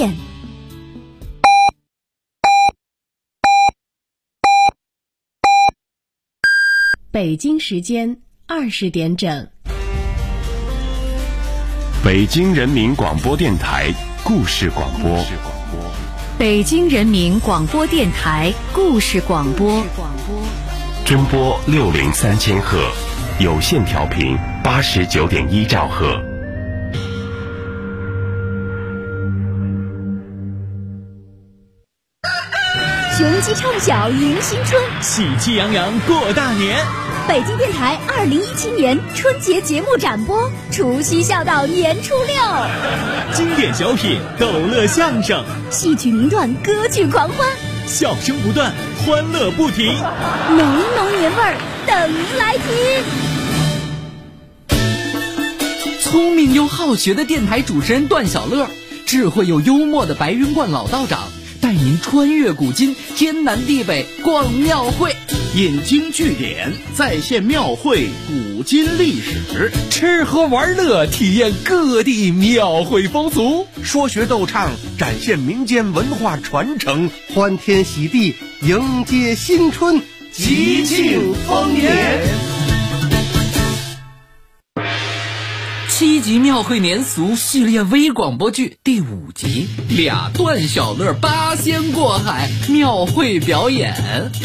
见。北京时间20点整。 北京人民广播电台故事广播。 北京人民广播电台故事广播。 中波603000赫，有线调频89.1兆赫。 雄鸡唱晓迎新春， 喜气洋洋过大年。 北京电台2017年春节节目展播，除夕笑到年初6， 经典小品、逗乐相声、 戏曲名段、歌剧狂欢， 笑声不断，欢乐不停， 浓浓年味儿等您来听。 聪明又好学的电台主持人段小乐，智慧又幽默的白云观老道长，带您穿越古今，天南地北逛庙会， 引经据典，再现庙会古今历史， 吃喝玩乐，体验各地庙会风俗， 说学逗唱，展现民间文化传承，欢天喜地，迎接新春，吉庆丰年。 7集庙会年俗系列微广播剧第5集，俩段小乐八仙过海庙会表演。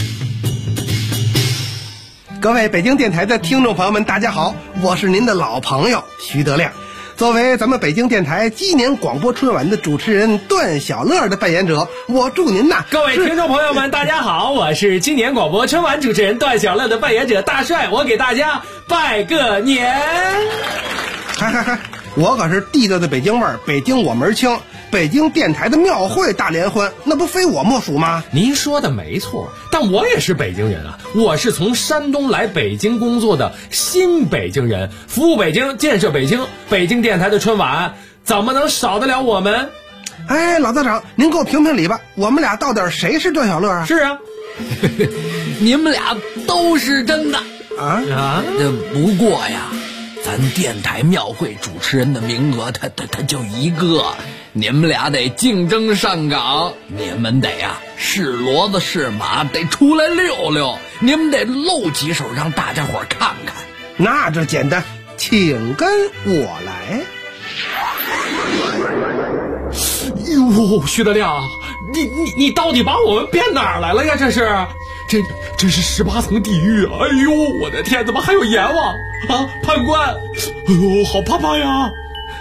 各位北京电台的听众朋友们，大家好，我是您的老朋友徐德亮。作为咱们北京电台鸡年广播春晚的主持人段小乐的扮演者，我祝您呐。 各位听众朋友们，大家好，我是今年广播春晚主持人段小乐的扮演者大帅，我给大家拜个年。 嗨，我可是地道的北京味儿，北京我门清，北京电台的庙会大联欢，那不非我莫属吗？ 您说的没错，但我也是北京人啊，我是从山东来北京工作的新北京人，服务北京，建设北京，北京电台的春晚怎么能少得了我们？ 哎，老道长，您给我评评理吧，我们俩到底谁是段小乐啊？ 是啊， 你们俩都是真的啊！ 不过呀，咱电台庙会主持人的名额他就一个，你们俩得竞争上岗，你们得是骡子是马，得出来溜溜，你们得露几手让大家伙看看。 那这简单，请跟我来。 哟，徐德亮，你到底把我们变哪儿来了呀？这是18层地狱！哎呦，我的天，怎么还有阎王啊？判官，哎呦，好怕怕呀！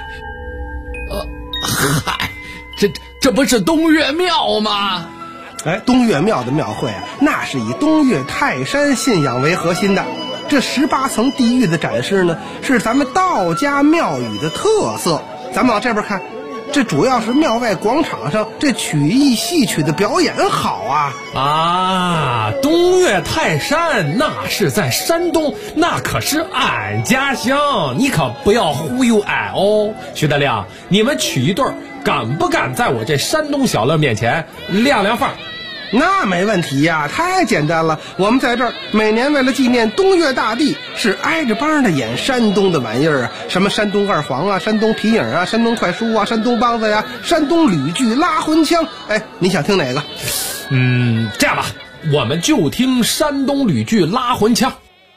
嗨，这不是东岳庙吗？ 哎，东岳庙的庙会啊，那是以东岳泰山信仰为核心的。这18层地狱的展示呢，是咱们道家庙宇的特色。咱们往这边看，这主要是庙外广场上这曲艺戏曲的表演好啊！ 东岳泰山那是在山东，那可是俺家乡，你可不要忽悠俺哦。徐德亮，你们取一对儿，敢不敢在我这山东小乐面前亮亮范儿？ 那没问题呀，太简单了。我们在这儿每年为了纪念东岳大帝，是挨着帮的演山东的玩意儿啊，什么山东二黄啊，山东皮影啊，山东快书啊，山东梆子呀，山东吕剧拉魂腔。哎，你想听哪个？ 这样吧，我们就听山东吕剧拉魂腔。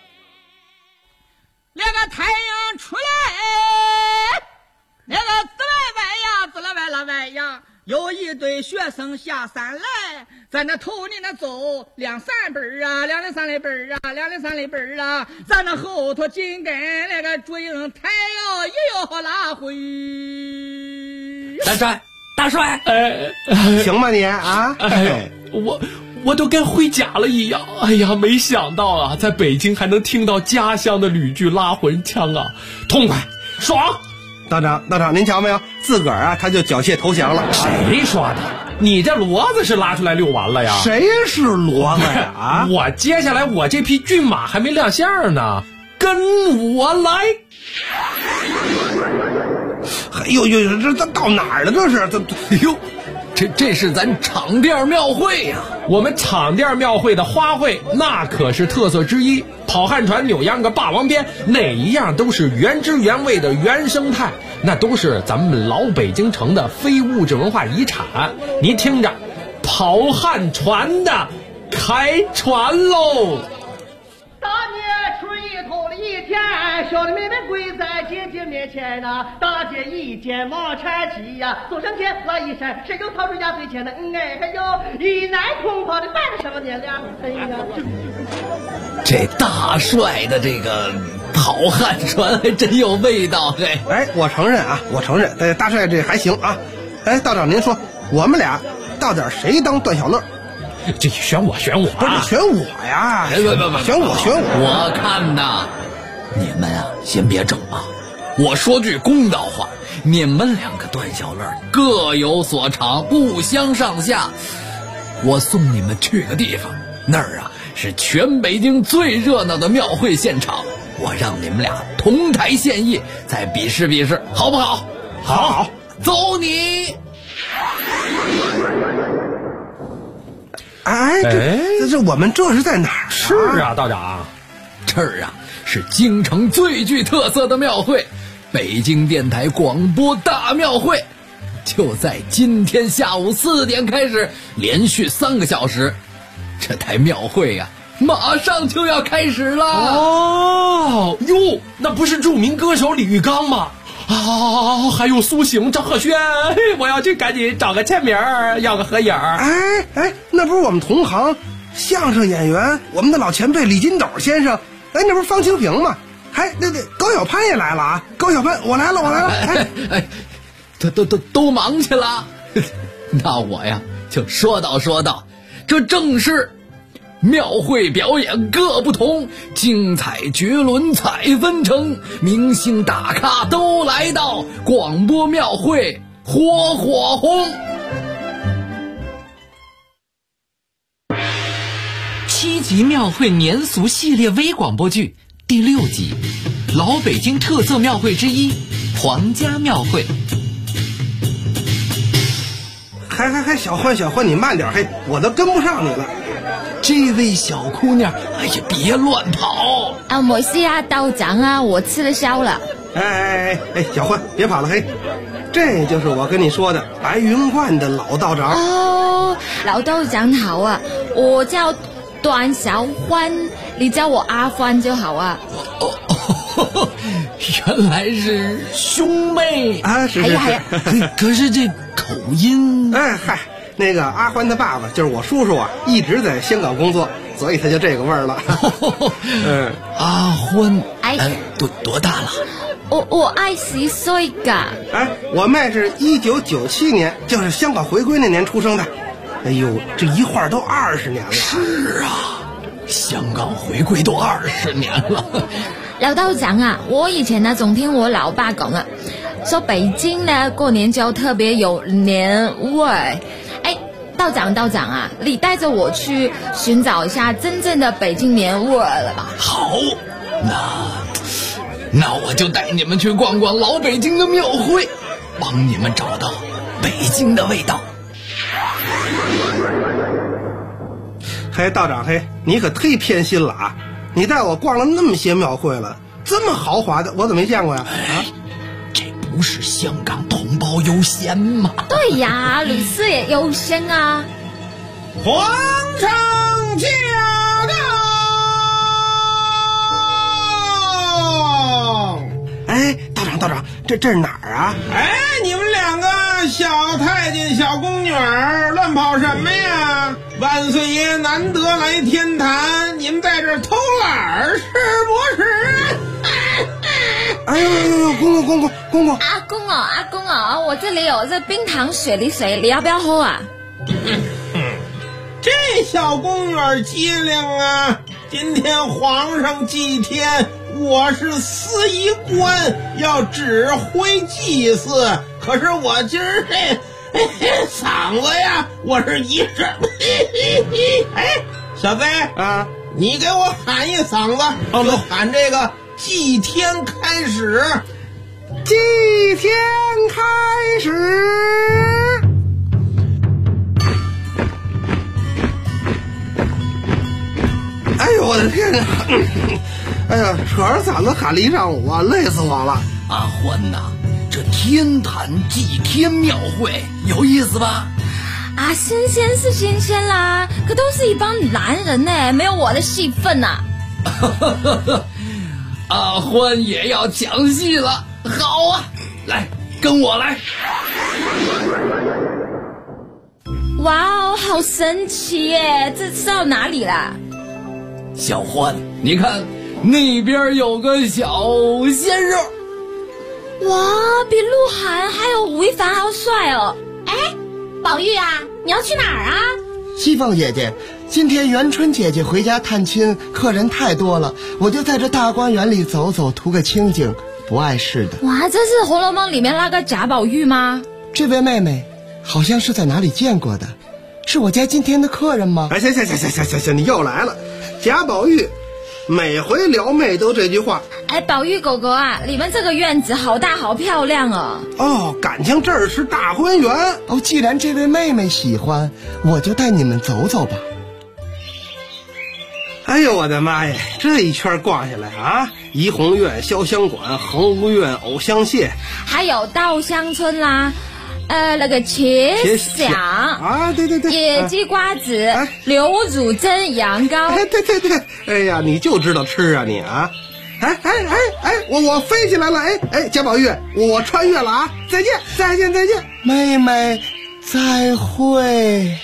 那个太阳出来，那个滋啦歪呀，有一堆学生下山来，在那头里那走2、3本啊，2、3本啊，2、3本啊，在那后头紧跟那个祝英台哟，也要拉回。 大帅， 行吗你啊？ 我都跟回家了一样。哎呀，没想到啊，在北京还能听到家乡的吕剧拉魂腔啊，痛快爽。 道长，您瞧没有？自个儿他就缴械投降了。 谁说的？你这骡子是拉出来遛完了呀？ 谁是骡子呀？ 我接下来我这匹骏马还没亮相呢，跟我来。 哎呦，这到哪儿了？这是哎呦， 这是咱场店庙会呀。 我们场店庙会的花卉那可是特色之一，跑旱船、扭秧歌、霸王鞭，哪一样都是原汁原味的原生态，那都是咱们老北京城的非物质文化遗产。你听着，跑旱船的开船喽！ 大年初一头的一天，小的妹妹跪在姐姐面前呐，大姐一见毛产起呀，走上前拉一闪，谁又掏出压岁钱呢？还有一奶空跑的半个少年俩，哎呀， 这大帅的这个跑旱船还真有味道嘿！ 哎，我承认啊，我承认，大帅这还行啊。哎，道长您说，我们俩到底谁当段小乐？ 这选我， 不是你选我呀？ 不， 选我。 我看呐，你们啊，先别整啊！我说句公道话，你们两个段小乐各有所长，不相上下。我送你们去个地方，那儿啊是全北京最热闹的庙会现场，我让你们俩同台献艺，再比试比试，好不好？ 好， 走你！ 哎，这我们这是在哪儿？ 是啊，道长， 这儿啊是京城最具特色的庙会——北京电台广播大庙会，就在今天下午4点开始，连续3个小时。这台庙会呀，马上就要开始了。 哦哟，那不是著名歌手李玉刚吗？啊，还有苏醒、张赫宣，我要去赶紧找个签名，要个合影。 哎，那不是我们同行相声演员，我们的老前辈李金斗先生。哎，那不是方清平吗？还那高晓攀也来了啊！高晓攀，我来了。 哎，都忙去了。那我呀就说道，这正是庙会表演各不同，精彩绝伦彩纷呈，明星大咖都来到，广播庙会火红。7集庙会年俗系列微广播剧第6集，老北京特色庙会之一皇家庙会。 还小欢，你慢点，我都跟不上你了。 这位小姑娘，哎呀，别乱跑！ 啊，唔好意思啊，道长啊，我吃了宵了。 哎，小欢，别跑了，这就是我跟你说的白云观的老道长。 哦，老道长好啊，我叫段小欢，你叫我阿欢就好啊。 原来是兄妹啊！是。 可是这口音…… 那个阿欢他爸爸就是我叔叔啊，一直在香港工作，所以他就这个味儿了。 阿欢，多大了？ 我20岁噶。 我妹是1997年，就是香港回归那年出生的。哎呦，这一晃都20年了。 是啊，香港回归都20年了。 老道长啊，我以前呢总听我老爸讲啊，说北京呢过年就特别有年味。哎，道长啊，你带着我去寻找一下真正的北京年味了吧？ 好，那我就带你们去逛逛老北京的庙会，帮你们找到北京的味道。 道长，你可忒偏心了啊！你带我逛了那么些庙会了，这么豪华的我怎么没见过呀？ 这不是香港同胞优先吗？ 对呀，吕四也优先啊！ 皇上驾到！ 道长，这是哪儿啊？ 你们两个小太监、小宫女乱跑什么呀？万岁爷难得来天坛，你们在这儿偷懒是不是？ 哎呦，公公！ 阿公哦，我这里有这冰糖雪梨水，你要不要喝啊？ 这小宫女机灵啊！今天皇上祭天，我是司仪官，要指挥祭祀。可是我今儿嗓子呀，我是一阵。小飞啊，你给我喊一嗓子，就喊这个祭天开始。 祭天开始。 哎呀，扯着嗓子喊了一上午啊，累死我了。 阿欢呐，这天坛祭天庙会有意思吧？ 啊，新鲜是新鲜啦，可都是一帮男人呢，没有我的戏份呐。 阿欢也要抢戏了，好啊，来跟我来。 哇哦，好神奇耶！这是到哪里啦？ 小欢，你看那边有个小鲜肉。 哇，比鹿晗还有吴亦凡还要帅哦！ 哎，宝玉啊，你要去哪儿啊？ 西凤姐姐，今天元春姐姐回家探亲，客人太多了，我就在这大观园里走走，图个清静，不碍事的。 哇，这是《红楼梦》里面那个贾宝玉吗？ 这位妹妹好像是在哪里见过的，是我家今天的客人吗？ 哎，行，你又来了。贾宝玉每回撩妹都这句话。 哎，宝玉狗狗啊，你们这个院子好大好漂亮哦。 哦，感情这儿是大观园哦。既然这位妹妹喜欢，我就带你们走走吧。 哎呦我的妈呀，这一圈逛下来啊，怡红院、潇湘馆、恒芜院、藕香榭， 还有稻香村啦，那个茄想啊，对， 野鸡瓜子、刘乳珍羊羔。 哎，对，哎呀，你就知道吃啊你啊！哎，我飞起来了！哎，贾宝玉，我穿越了啊！再见， 妹妹，再会。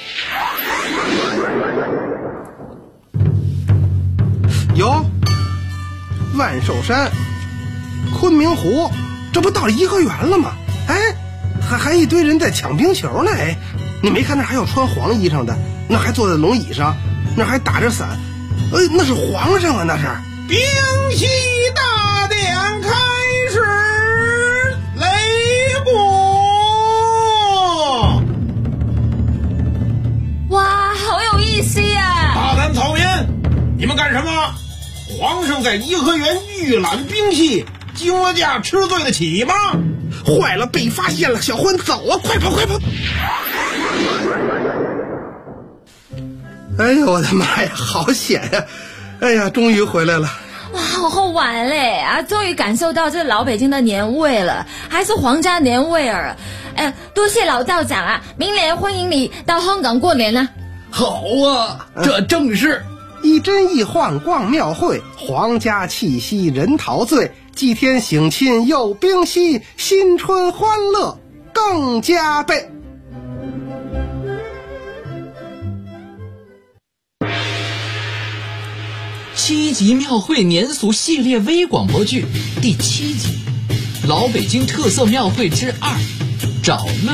有万寿山、昆明湖，这不到了颐和园了吗？哎，还一堆人在抢冰球呢！哎，你没看那还有穿黄衣裳的，那还坐在龙椅上，那还打着伞，那是皇上啊！那是冰戏大典开始，擂鼓。 哇，好有意思呀！ 大胆草民，你们干什么？皇上在颐和园预览冰戏，惊驾吃罪得起吗？ 坏了，被发现了！小欢，走啊，快跑！哎呦我的妈呀，好险呀！哎呀，终于回来了。 哇，好好玩嘞啊！终于感受到这老北京的年味了，还是皇家年味儿。多谢老道长啊！明年欢迎你到香港过年了。 好啊，这正是一真一幻逛庙会，皇家气息人陶醉，祭天省亲又冰嬉，新春欢乐更加倍。 7集庙会年俗系列微广播剧第7集，老北京特色庙会之2，找乐。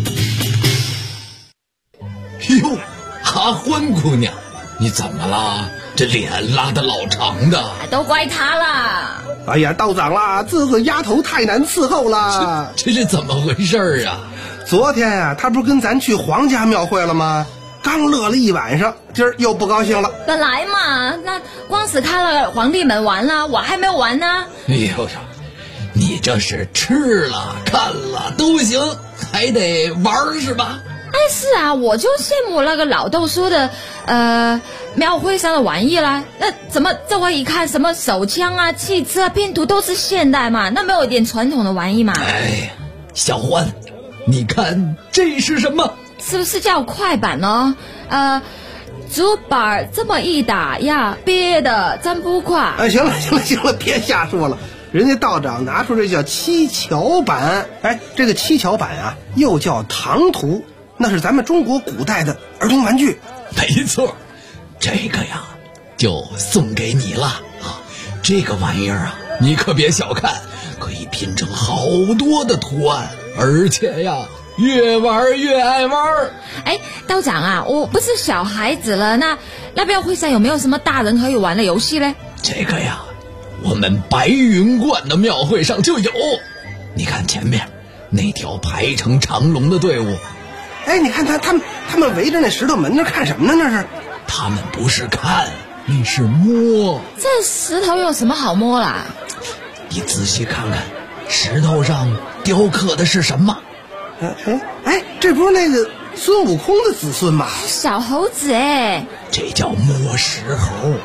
哟，阿欢姑娘，你怎么了？这脸拉得老长的。 都怪他啦！ 哎呀，道长啦，这个丫头太难伺候了。 这是怎么回事啊？ 昨天呀，她不是跟咱去皇家庙会了吗？刚乐了一晚上，今儿又不高兴了。 本来嘛，那光是看了皇帝们玩了，我还没有玩呢。 哎呦呀，你这是吃了看了都行，还得玩是吧？ 哎，是啊，我就羡慕那个老豆说的庙会上的玩意啦。那怎么这回一看，什么手枪啊、汽车啊、拼图都是现代嘛，那没有一点传统的玩意嘛？ 哎，小欢，你看这是什么？ 是不是叫快板呢？竹板这么一打呀，憋得真不快。 哎，行了，别瞎说了。人家道长拿出这叫七巧板，哎，这个七巧板啊，又叫唐图，那是咱们中国古代的儿童玩具。 没错，这个呀，就送给你了啊！这个玩意儿啊，你可别小看，可以拼成好多的图案，而且呀，越玩越爱玩。 哎，道长啊，我不是小孩子了，那庙会上有没有什么大人可以玩的游戏嘞？ 这个呀，我们白云观的庙会上就有。你看前面那条排成长龙的队伍， 哎，你看他们围着那石头门那看什么呢？那是他们不是看，那是摸。 这石头有什么好摸啦？ 你仔细看看，石头上雕刻的是什么？ 哎，这不是那个孙悟空的子孙吗？ 小猴子哎， 这叫摸石猴，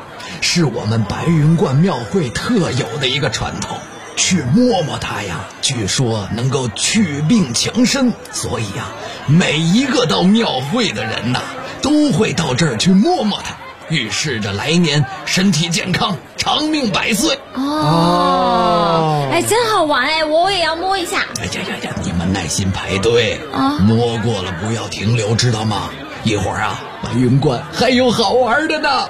是我们白云观庙会特有的一个传统。去摸摸它呀，据说能够祛病强身，所以呀，每一个到庙会的人呐，都会到这儿去摸摸它，预示着来年身体健康，长命百岁。 哎，真好玩哎，我也要摸一下。 哎呀，你们耐心排队摸过了不要停留，知道吗？一会儿啊，白云观还有好玩的呢。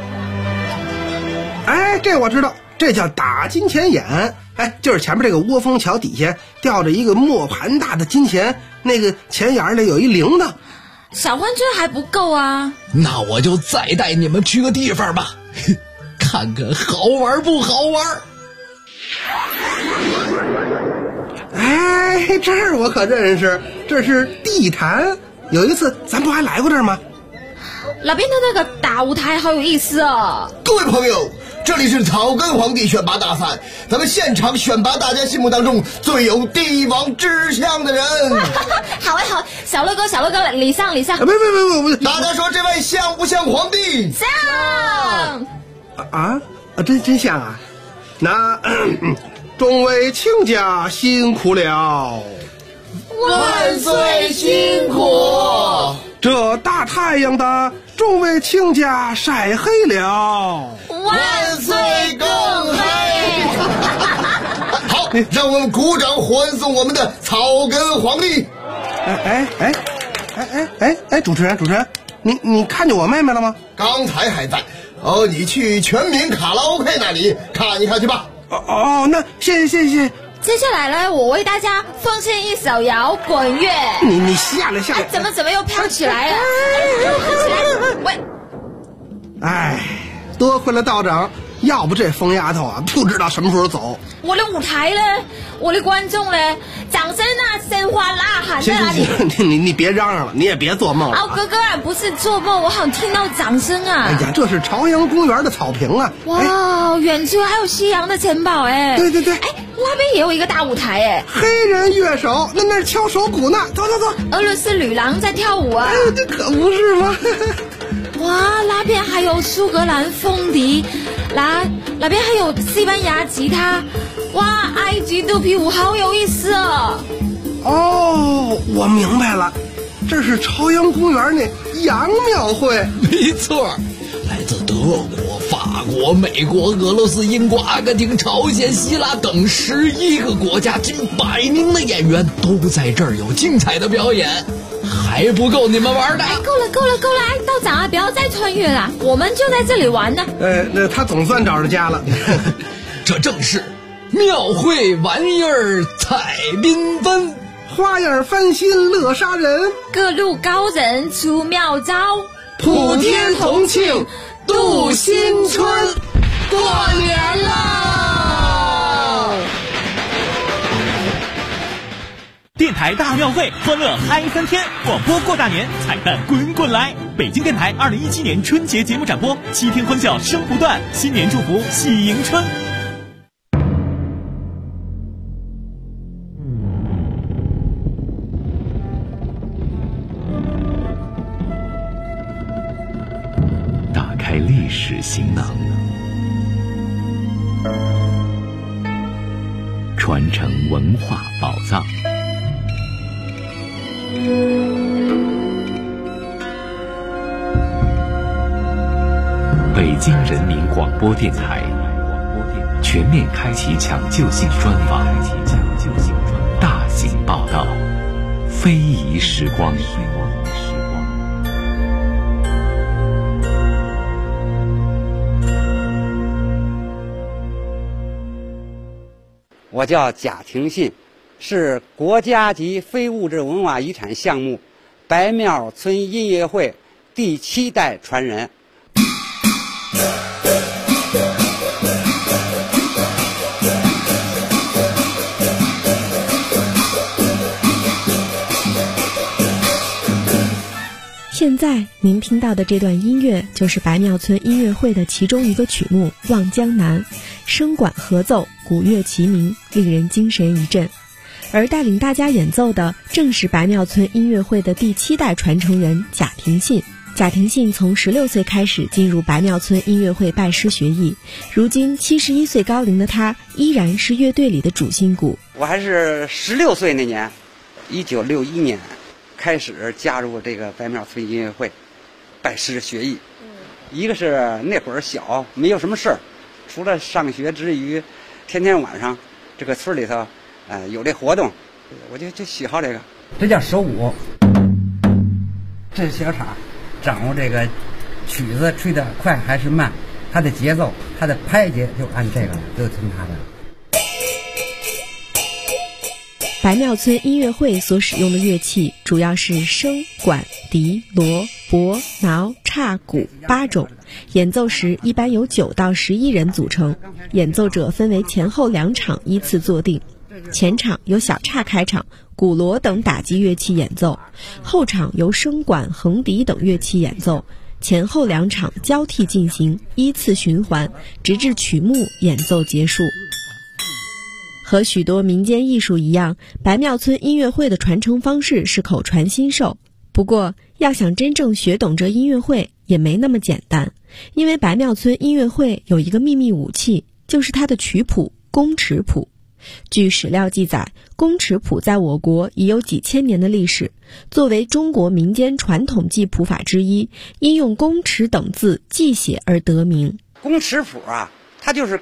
哎，这我知道，这叫打金钱眼。哎，就是前面这个窝蜂桥底下吊着一个磨盘大的金钱，那个钱眼里有一铃铛。 小欢村还不够啊， 那我就再带你们去个地方吧，看看好玩不好玩。 哎，这儿我可认识，这是地坛，有一次咱不还来过这儿吗？ 那边的那个大舞台好有意思哦。 各位朋友，这里是草根皇帝选拔大赛，咱们现场选拔大家心目当中最有帝王志向的人。 好哎好，小乐哥礼上。 不， 大家说这位像不像皇帝？ 像真像啊。那众位卿家辛苦了， 万岁辛苦。 这大太阳的众位卿家晒黑了， 万岁更黑。好，让我们鼓掌欢送我们的草根皇帝。 主持人，你看见我妹妹了吗？ 刚才还在。你去全民卡拉 OK 那里看一看去吧。 那谢谢。 接下来呢，我为大家奉献一首摇滚乐。 你下来。 怎么又飘起来了？喂！ 哎，多亏了道长，要不这疯丫头啊，不知道什么时候走。 我的舞台呢？我的观众呢？掌声啊，鲜花呐喊在哪里？ 行，你别嚷嚷了，你也别做梦了。 哥哥不是做梦，我好像听到掌声啊！ 哎呀，这是朝阳公园的草坪啊！ 哇，远处还有西洋的城堡哎！ 对， 哎，那边也有一个大舞台哎！ 黑人乐手那是敲手鼓呢，走。 俄罗斯女郎在跳舞啊！ 这可不是吗？ 哇，那边还有苏格兰风笛，那边还有西班牙吉他，哇，埃及肚皮舞好有意思哦！ 我明白了，这是朝阳公园那洋庙会。 没错，来自德国、法国、美国、俄罗斯、英国、阿根廷、朝鲜、希腊等11个国家近100名的演员都在这儿有精彩的表演。还不够你们玩的？ 够了！哎，道长啊，不要再穿越了，我们就在这里玩呢。 那他总算找着家了。 这正是庙会玩意儿彩缤纷， 花样翻新乐杀人， 各路高人出妙招， 普天同庆度新春， 过年喽！ 电台大庙会，欢乐嗨3天，广播过大年，彩蛋滚滚来！北京电台2017年春节节目展播，7天欢笑声不断，新年祝福喜迎春。 打开历史行囊，传承文化宝藏。北京人民广播电台全面开启抢救性专访，大型报道，非遗时光。 我叫贾廷信，是国家级非物质文化遗产项目白庙村音乐会第7代传人。 现在您听到的这段音乐就是白庙村音乐会的其中一个曲目《望江南》，声管合奏，鼓乐齐鸣，令人精神一振。而带领大家演奏的正是白庙村音乐会的第7代传承人贾廷信。 贾庭信从16岁开始进入白庙村音乐会拜师学艺，如今71岁高龄的他依然是乐队里的主心骨。 我还是16岁那年，1961年开始加入这个白庙村音乐会，拜师学艺。一个是那会儿小，没有什么事儿，除了上学之余，天天晚上这个村里头，有这活动，我就喜好这个。 这叫手舞，这是小叉，掌握这个曲子吹得快还是慢，它的节奏，它的拍节就按这个，就听它的。 白庙村音乐会所使用的乐器主要是笙、管、笛、锣、钹、挠、叉、鼓8种，演奏时一般由9到11人组成，演奏者分为前后2场依次坐定，前场由小叉开场，鼓锣等打击乐器演奏，后场由笙管、横笛等乐器演奏，前后2场交替进行，依次循环，直至曲目演奏结束。和许多民间艺术一样，白庙村音乐会的传承方式是口传心授。不过，要想真正学懂这音乐会也没那么简单，因为白庙村音乐会有一个秘密武器，就是它的曲谱宫尺谱。据史料记载，宫尺谱在我国已有几千年的历史，作为中国民间传统记谱法之一，因用宫尺等字记写而得名。 宫尺谱啊，它就是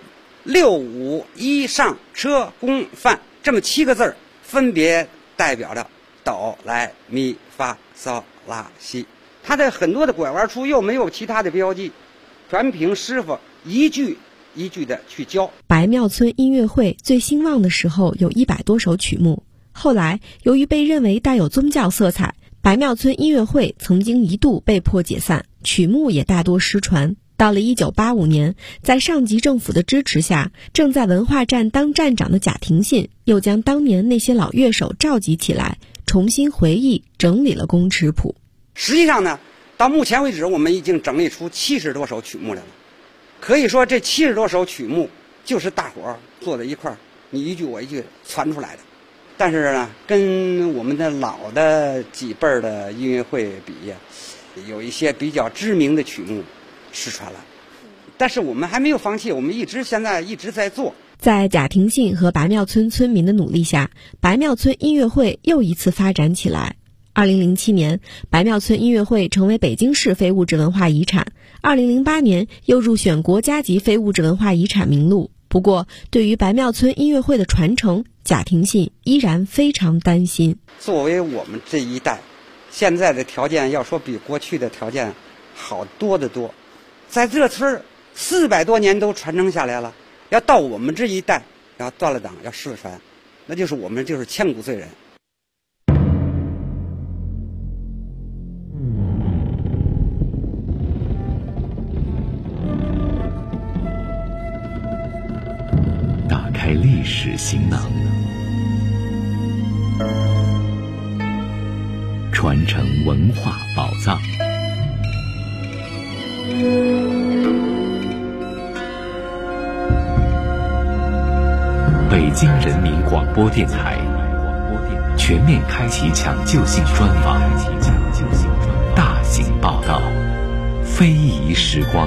6、5、1上车宫范这么7个字，分别代表着哆来咪发嗦拉西。它的很多的拐弯处又没有其他的标记，全凭师傅一句一句的去教。 白庙村音乐会最兴旺的时候有100多首曲目，后来由于被认为带有宗教色彩，白庙村音乐会曾经一度被迫解散，曲目也大多失传。到了1985年，在上级政府的支持下，正在文化站当站长的贾庭信又将当年那些老乐手召集起来，重新回忆整理了宫尺谱。 实际上呢，到目前为止我们已经整理出70多首曲目来了。可以说这70多首曲目就是大伙儿坐在一块儿，你一句我一句传出来的。但是呢，跟我们的老的几辈儿的音乐会比呀，有一些比较知名的曲目失传了，但是我们还没有放弃，我们现在一直在做。 在贾庭信和白庙村村民的努力下，白庙村音乐会又一次发展起来。2007年，白庙村音乐会成为北京市非物质文化遗产，2008年又入选国家级非物质文化遗产名录。不过，对于白庙村音乐会的传承，贾庭信依然非常担心。 作为我们这一代，现在的条件要说比过去的条件好多得多。在这村400多年都传承下来了，要到我们这一代要断了档要失了传，那就是我们就是千古罪人。 打开历史行囊，传承文化宝藏。北京人民广播电台全面开启抢救性专访，大型报道，非遗时光。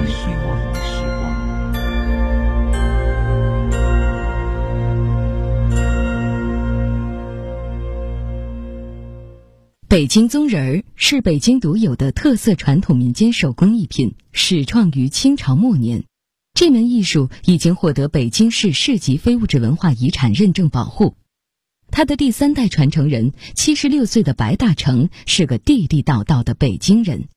北京宗人儿是北京独有的特色传统民间手工艺品，始创于清朝末年。这门艺术已经获得北京市市级非物质文化遗产认证保护。他的第3代传承人76岁的白大成是个地地道道的北京人。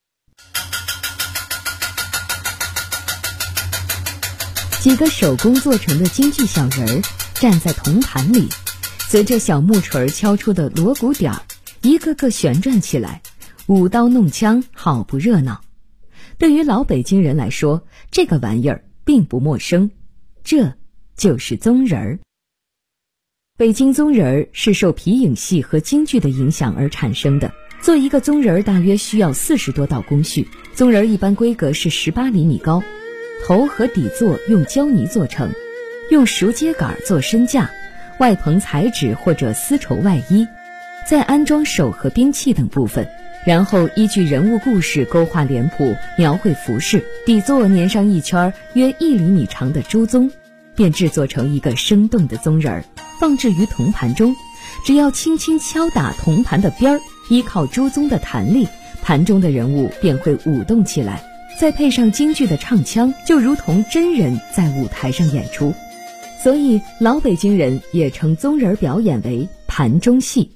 几个手工做成的京剧小人儿站在铜盘里，随着小木锤敲出的锣鼓点儿，一个个旋转起来，舞刀弄枪，好不热闹。对于老北京人来说，这个玩意儿并不陌生，这就是宗人儿。北京宗人儿是受皮影戏和京剧的影响而产生的。做一个宗人儿大约需要40多道工序。宗人儿一般规格是18厘米高，头和底座用胶泥做成，用熟秸秆做身架，外棚彩纸或者丝绸外衣。在安装手和兵器等部分， 然后依据人物故事勾画脸谱，描绘服饰，底座粘上一圈约1厘米长的猪鬃，便制作成一个生动的鬃人儿，放置于铜盘中。只要轻轻敲打铜盘的边儿，依靠猪鬃的弹力，盘中的人物便会舞动起来。再配上京剧的唱腔，就如同真人在舞台上演出。所以老北京人也称鬃人表演为盘中戏。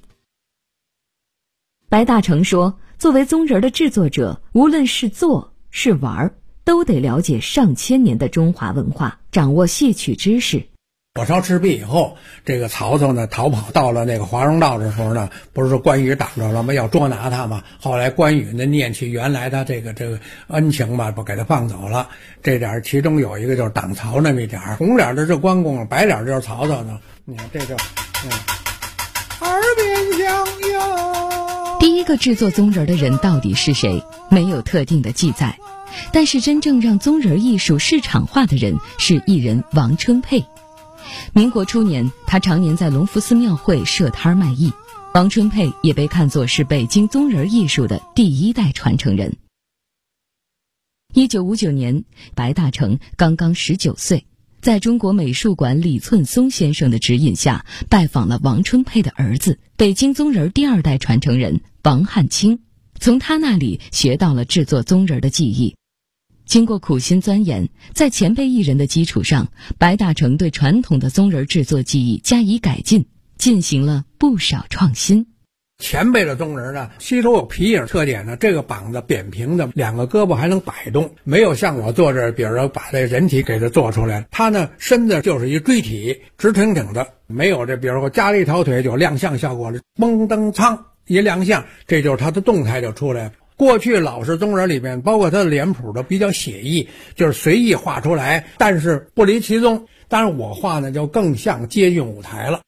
白大成说，作为鬃人的制作者，无论是做是玩，都得了解上千年的中华文化，掌握戏曲知识。 火烧赤壁以后，这个曹操呢逃跑到了那个华容道的时候呢，不是关羽挡着了吗？要捉拿他嘛。后来关羽呢念起原来他这个恩情吧，不给他放走了。这点其中有一个就是挡曹那么一点，红脸的是关公，白脸就是曹操呢。你看这就， 耳边响哟。 第一个制作鬃人的人到底是谁？没有特定的记载。但是真正让鬃人艺术市场化的人是艺人王春佩。民国初年，他常年在隆福寺庙会设摊卖艺。王春佩也被看作是北京鬃人艺术的第1代传承人。1959年，白大成刚刚19岁，在中国美术馆李寸松先生的指引下，拜访了王春佩的儿子，北京鬃人第2代传承人王汉卿，从他那里学到了制作鬃人的技艺。经过苦心钻研，在前辈艺人的基础上，白大成对传统的鬃人制作技艺加以改进，进行了不少创新。 前辈的鬃人呢，吸收有皮影特点呢，这个膀子扁平的，2个胳膊还能摆动，没有像我做这，比如说把这人体给它做出来，它呢身子就是一锥体，直挺挺的，没有这比如说加了一条腿就亮相效果了，嘣噔噌一亮相，这就是它的动态就出来了。过去老式鬃人里面，包括他的脸谱都比较写意，就是随意画出来，但是不离其宗。当然我画呢就更像接近舞台了。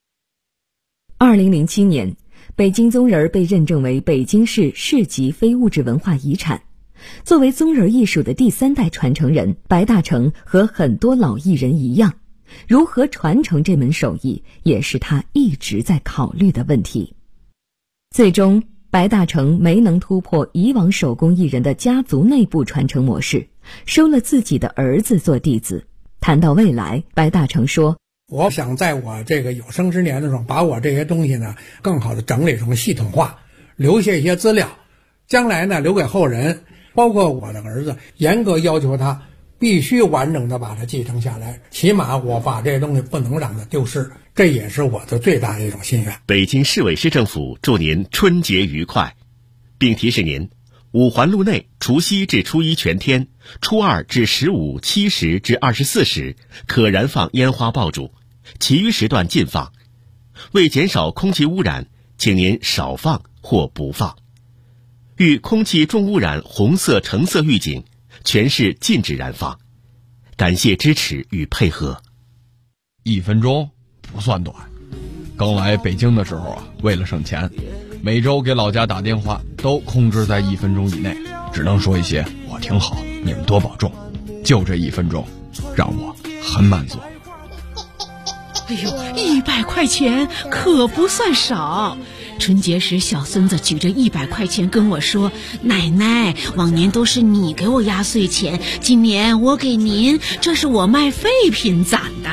2007年，北京鬃人被认证为北京市市级非物质文化遗产。作为鬃人艺术的第3代传承人，白大成和很多老艺人一样，如何传承这门手艺，也是他一直在考虑的问题。最终白大成没能突破以往手工艺人的家族内部传承模式，收了自己的儿子做弟子。谈到未来，白大成说， 我想在我这个有生之年的时候，把我这些东西呢更好的整理成系统化，留下一些资料，将来呢留给后人，包括我的儿子，严格要求他必须完整的把它继承下来，起码我把这些东西不能让它丢失，这也是我的最大的一种心愿。 北京市委市政府祝您春节愉快，并提示您，五环路内除夕至初一全天，初2至15、7时至24时可燃放烟花爆竹，其余时段禁放。为减少空气污染，请您少放或不放。遇空气重污染红色、橙色预警，全市禁止燃放。感谢支持与配合。 1分钟不算短，刚来北京的时候啊，为了省钱，每周给老家打电话都控制在1分钟以内，只能说一些我挺好，你们多保重。就这1分钟，让我很满足。 哎呦，100块钱可不算少。春节时，小孙子举着100块钱跟我说：“奶奶，往年都是你给我压岁钱，今年我给您，这是我卖废品攒的。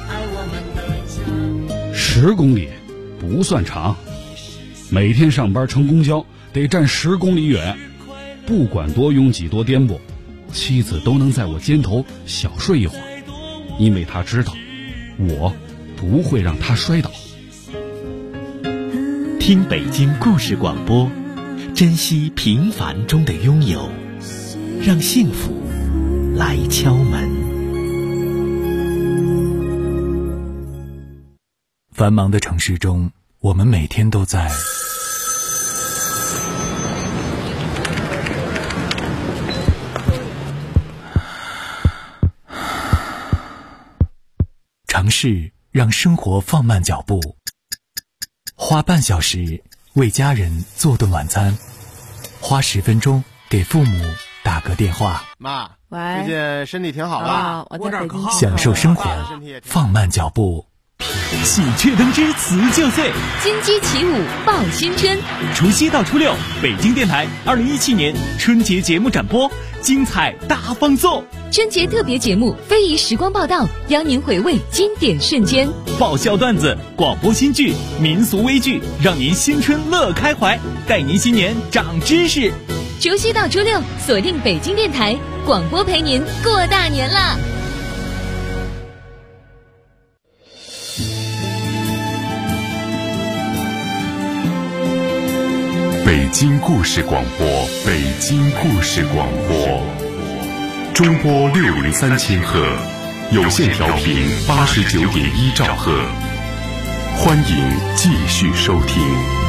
”10公里不算长，每天上班乘公交得站10公里远，不管多拥挤多颠簸，妻子都能在我肩头小睡一会儿，因为她知道我不会让她摔倒。 听北京故事广播，珍惜平凡中的拥有，让幸福来敲门。 繁忙的城市中，我们每天都在尝试让生活放慢脚步，花半小时为家人做顿晚餐，花10分钟给父母打个电话。 妈， 喂， 最近身体挺好吧？ 我在北京。 享受生活，放慢脚步，平喜鹊登枝辞旧岁， 金鸡起舞报新春。 除夕到初六，北京电台2017年春节节目展播，精彩大放送。 春节特别节目非遗时光报道，邀您回味经典瞬间。 爆笑段子、广播新剧、民俗微剧，让您新春乐开怀，带您新年长知识。 除夕到初六，锁定北京电台广播，陪您过大年啦！ 北京故事广播，北京故事广播，中波603千赫，有线调频89.1兆赫，欢迎继续收听。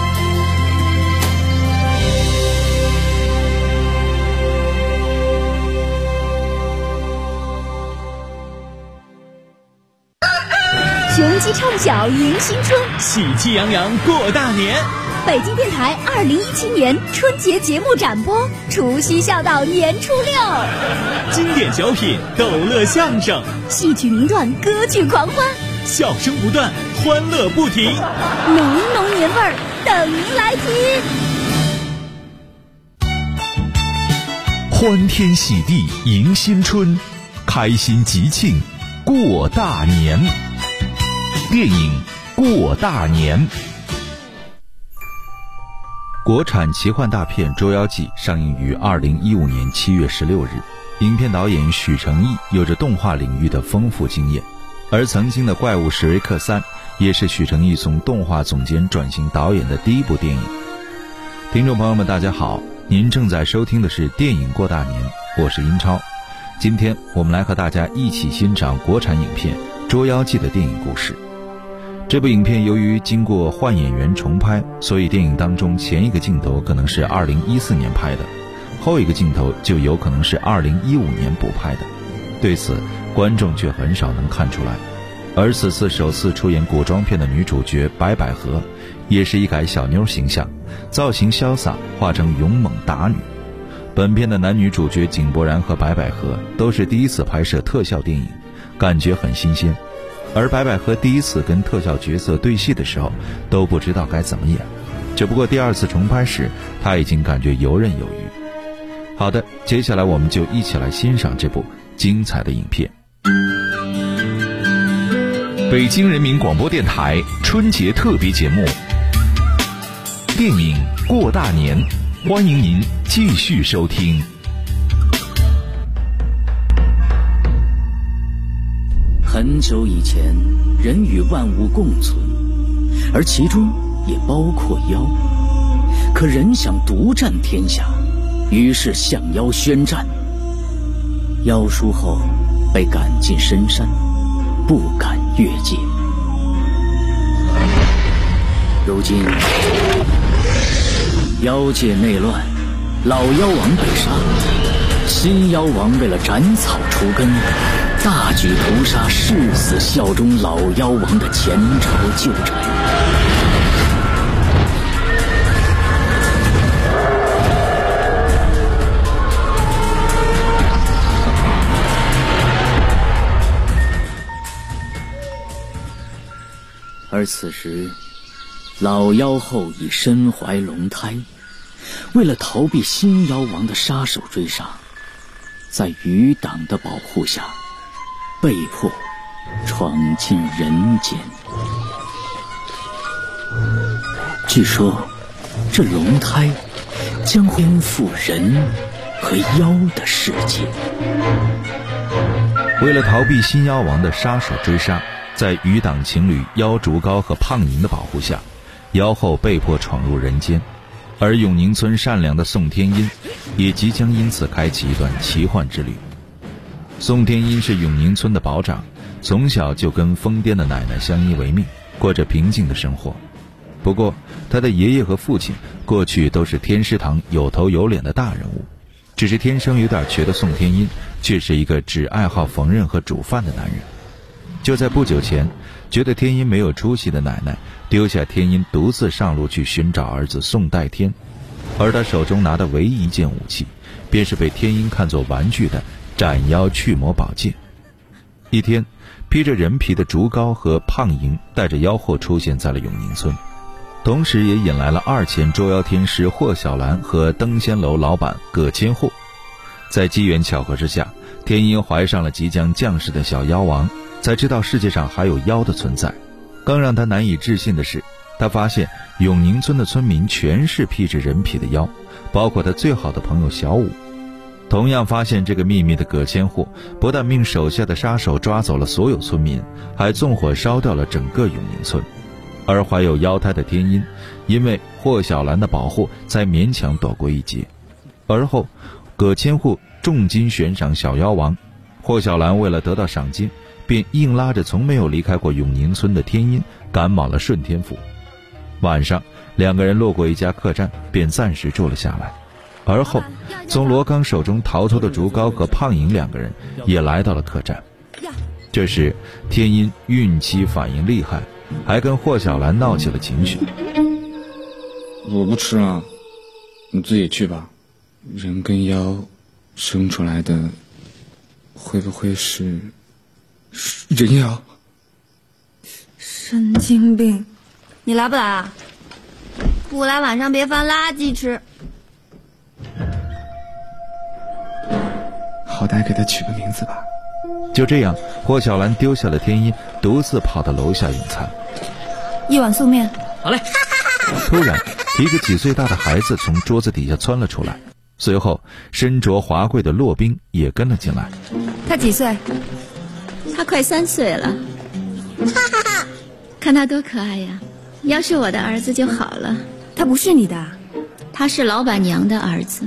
雄鸡唱晓迎新春， 喜气洋洋过大年。 北京电台2017年春节节目展播，除夕笑到年初六。 经典小品、逗乐相声、 戏曲名段、歌剧狂欢， 笑声不断，欢乐不停， 浓浓年味儿等您来听。 欢天喜地迎新春，开心吉庆过大年。电影《过大年》。国产奇幻大片《捉妖记》上映于2015年7月16日。影片导演许成义有着动画领域的丰富经验，而曾经的《怪物史瑞克3》也是许成义从动画总监转型导演的第一部电影。听众朋友们，大家好，您正在收听的是电影《过大年》，我是英超。今天我们来和大家一起欣赏国产影片《捉妖记》的电影故事。这部影片由于经过换演员重拍，所以电影当中前一个镜头可能是2014年拍的，后一个镜头就有可能是2015年补拍的。对此，观众却很少能看出来。而此次首次出演古装片的女主角白百合，也是一改小妞形象，造型潇洒，化成勇猛打女。本片的男女主角井柏然和白百合都是第一次拍摄特效电影，感觉很新鲜。而白百合第一次跟特效角色对戏的时候，都不知道该怎么演，只不过第二次重拍时，她已经感觉游刃有余。好的，接下来我们就一起来欣赏这部精彩的影片。北京人民广播电台春节特别节目《电影过大年》，欢迎您继续收听。 很久以前，人与万物共存，而其中也包括妖。可人想独占天下，于是向妖宣战。妖输后被赶进深山，不敢越界。如今妖界内乱，老妖王被杀，新妖王为了斩草除根，大举屠杀誓死效忠老妖王的前朝旧臣。而此时，老妖后已身怀龙胎，为了逃避新妖王的杀手追杀，在余党的保护下，被迫闯进人间。据说，这龙胎将颠覆人和妖的世界。 为了逃避新妖王的杀手追杀，在余党情侣妖竹高和胖银的保护下，妖后被迫闯入人间，而永宁村善良的宋天音也即将因此开启一段奇幻之旅。宋天音是永宁村的保长，从小就跟疯癫的奶奶相依为命，过着平静的生活。不过他的爷爷和父亲过去都是天师堂有头有脸的大人物，只是天生有点瘸的宋天音却是一个只爱好缝纫和煮饭的男人。就在不久前，觉得天音没有出息的奶奶丢下天音独自上路去寻找儿子宋代天，而他手中拿的唯一一件武器便是被天音看作玩具的斩妖去魔宝剑。一天， 披着人皮的竹高和胖莹带着妖货出现在了永宁村，同时也引来了2前捉妖天师霍小兰和登仙楼老板葛千户。在机缘巧合之下，天音怀上了即将降世的小妖王，才知道世界上还有妖的存在。更让他难以置信的是，他发现永宁村的村民全是披着人皮的妖，包括他最好的朋友小五。同样发现这个秘密的葛千户，不但命手下的杀手抓走了所有村民，还纵火烧掉了整个永宁村。而怀有妖胎的天音，因为霍小兰的保护，才勉强躲过一劫。而后葛千户重金悬赏小妖王，霍小兰为了得到赏金，便硬拉着从没有离开过永宁村的天音赶往了顺天府。晚上2个人路过一家客栈，便暂时住了下来。而后从罗刚手中逃脱的竹高和胖莹2个人也来到了客栈。这时天音孕期反应厉害，还跟霍小兰闹起了情绪。 我不吃了，你自己去吧。人跟妖生出来的会不会是人妖？ 神经病！你来不来啊？不来晚上别翻垃圾吃。 好歹给他取个名字吧。 就这样，霍小兰丢下了天音，独自跑到楼下用餐。 一碗素面。 好嘞。 突然，一个几岁大的孩子从桌子底下窜了出来，随后身着华贵的骆宾也跟了进来。 他几岁？ 他快3岁了。看他多可爱呀！要是我的儿子就好了。 他不是你的？ 他是老板娘的儿子。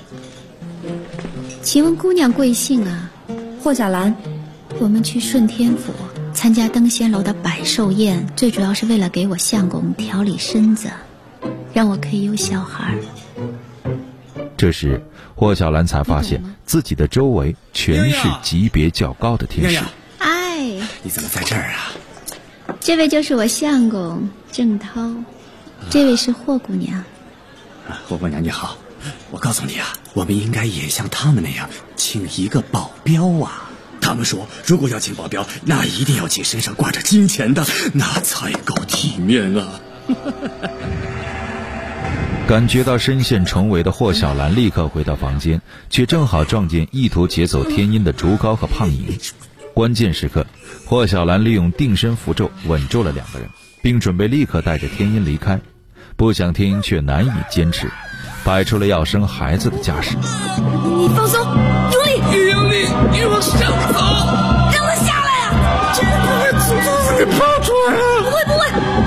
请问姑娘贵姓啊？ 霍小兰。 我们去顺天府参加登仙楼的百寿宴，最主要是为了给我相公调理身子，让我可以有小孩。 这时霍小兰才发现自己的周围全是级别较高的天使。 哎， 你怎么在这儿啊？ 这位就是我相公郑涛，这位是霍姑娘。 霍姑娘你好，我告诉你啊，我们应该也像他们那样请一个保镖啊。他们说如果要请保镖，那一定要请身上挂着金钱的，那才够体面啊。 感觉到身陷重围的霍小兰立刻回到房间，却正好撞见意图劫走天音的竹高和胖莹。关键时刻，霍小兰利用定身符咒稳住了2个人，并准备立刻带着天音离开。不想天音却难以坚持，摆出了要生孩子的架势。 你放松，用力， 用力，你往上走， 让他下来呀！ 这个不会从肚子给跑出来啊！ 不会。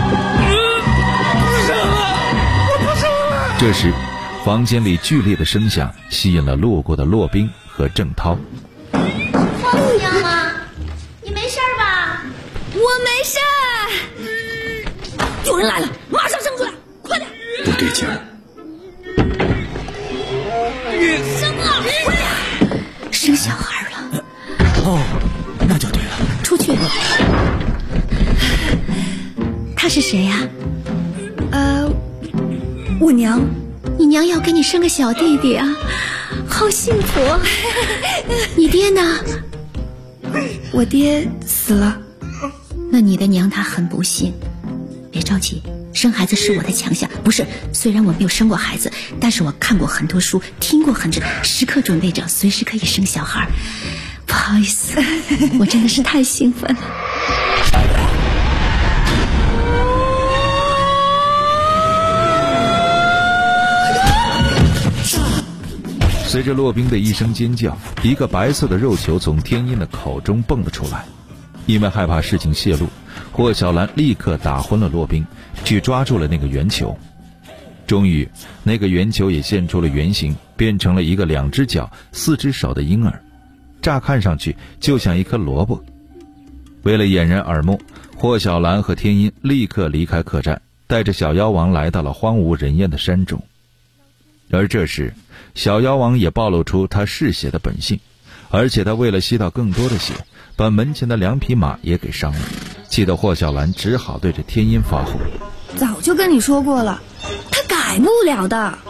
不生了，我不生了。 这时房间里剧烈的声响吸引了路过的骆宾和郑涛。 霍姑娘吗？你没事吧？ 我没事。有人来了，马上生出来，快点！ 不对劲儿。 生啊！快点！ 生小孩了。 哦，那就对了。 出去。他是谁呀？ 我娘。 你娘要给你生个小弟弟啊，好幸福。你爹呢？ 我爹死了。 那你的娘她很不幸。别着急，生孩子是我的强项。不是，虽然我没有生过孩子，但是我看过很多书，听过很多，时刻准备着随时可以生小孩。不好意思，我真的是太兴奋了。 随着骆宾的一声尖叫，一个白色的肉球从天音的口中蹦了出来。因为害怕事情泄露，霍小兰立刻打昏了骆宾，去抓住了那个圆球。终于，那个圆球也现出了原形，变成了一个2只脚、4只手的婴儿，乍看上去就像一颗萝卜。为了掩人耳目，霍小兰和天音立刻离开客栈，带着小妖王来到了荒无人烟的山中。而这时，小妖王也暴露出他嗜血的本性，而且他为了吸到更多的血，把门前的2匹马也给伤了，气得霍小兰只好对着天音发火。 早就跟你说过了，他改不了的。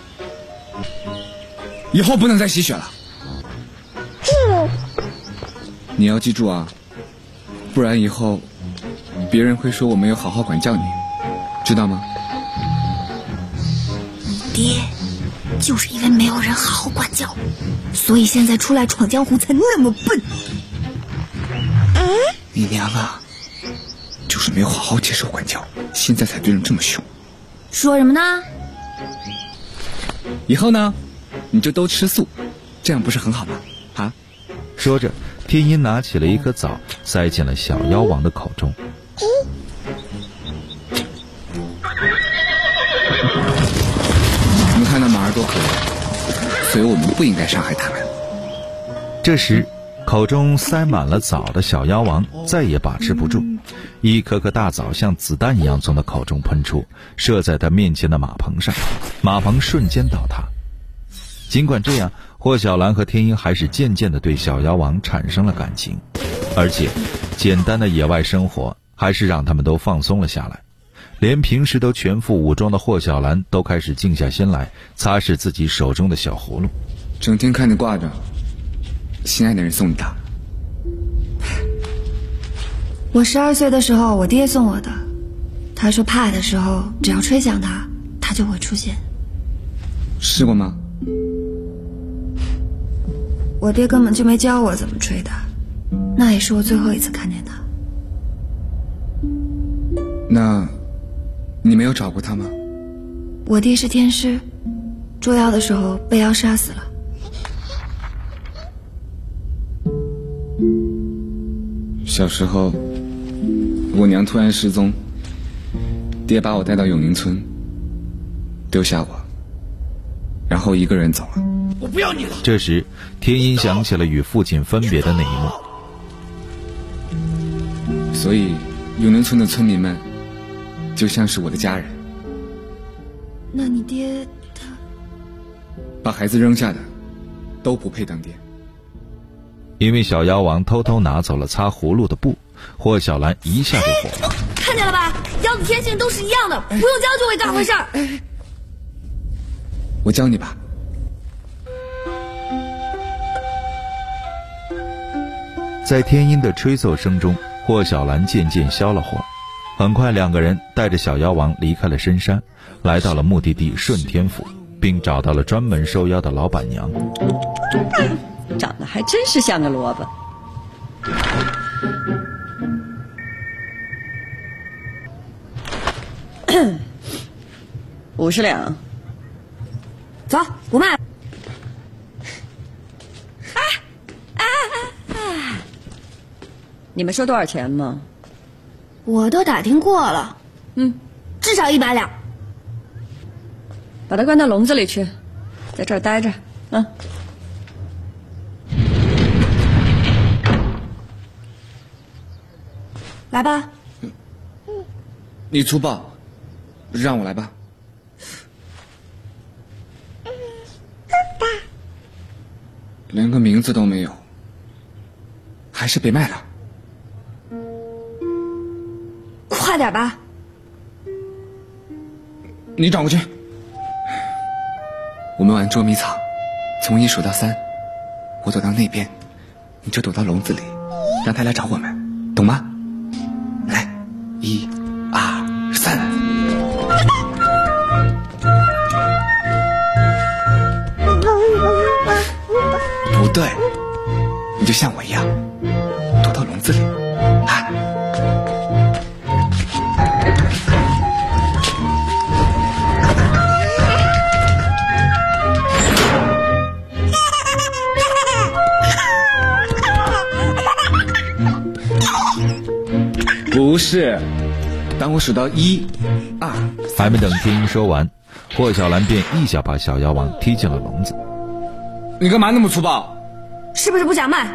以后不能再吸血了。 你要记住啊，不然以后别人会说我没有好好管教你，知道吗？ 爹就是因为没有人好好管教，所以现在出来闯江湖才那么笨。 你娘啊，就是没有好好接受管教，现在才对人这么凶。 说什么呢？ 以后呢，你就都吃素，这样不是很好吗？啊！ 说着，天音拿起了一颗枣，塞进了小妖王的口中。 你看那马儿多可怜，所以我们不应该伤害它们。 这时，口中塞满了枣的小妖王再也把持不住，一颗颗大枣像子弹一样从他口中喷出，射在他面前的马棚上，马棚瞬间倒塌。尽管这样，霍小兰和天音还是渐渐地对小妖王产生了感情，而且简单的野外生活还是让他们都放松了下来。连平时都全副武装的霍小兰都开始静下心来，擦拭自己手中的小葫芦。 整天看你挂着，心爱的人送你的。 我12岁的时候，我爹送我的。他说怕的时候，只要吹响它，它就会出现。 试过吗？ 我爹根本就没教我怎么吹的，那也是我最后一次看见他。 那你没有找过他吗？ 我爹是天师，捉妖的时候被妖杀死了。 小时候，我娘突然失踪，爹把我带到永宁村，丢下我，然后一个人走了。 我不要你了。 这时，天音想起了与父亲分别的那一幕，所以永宁村的村民们就像是我的家人。 那你爹他把孩子扔下的都不配当爹。 因为小妖王偷偷拿走了擦葫芦的布，霍小兰一下就火了。 看见了吧，妖的天性都是一样的，不用教就会干回事儿。 我教你吧。 在天音的吹奏声中，霍小兰渐渐消了火。很快，两个人带着小妖王离开了深山，来到了目的地顺天府，并找到了专门收妖的老板娘。 长得还真是像个萝卜。50两。 走，不卖。 你们说多少钱吗？ 我都打听过了，至少100两。 把它关到笼子里去，在这儿待着，啊。 来吧。 你粗暴，让我来吧。连个名字都没有，还是别卖了。 快点吧。 你转过去。我们玩捉迷藏，从1数到3，我躲到那边，你就躲到笼子里，让他来找我们，懂吗？来，1、2、3。不对，你就像我一样，躲到笼子里，啊。不是，当我数到1、2， 还没等天音说完，霍小兰便一脚把小妖王踢进了笼子。 你干嘛那么粗暴？ 是不是不想卖？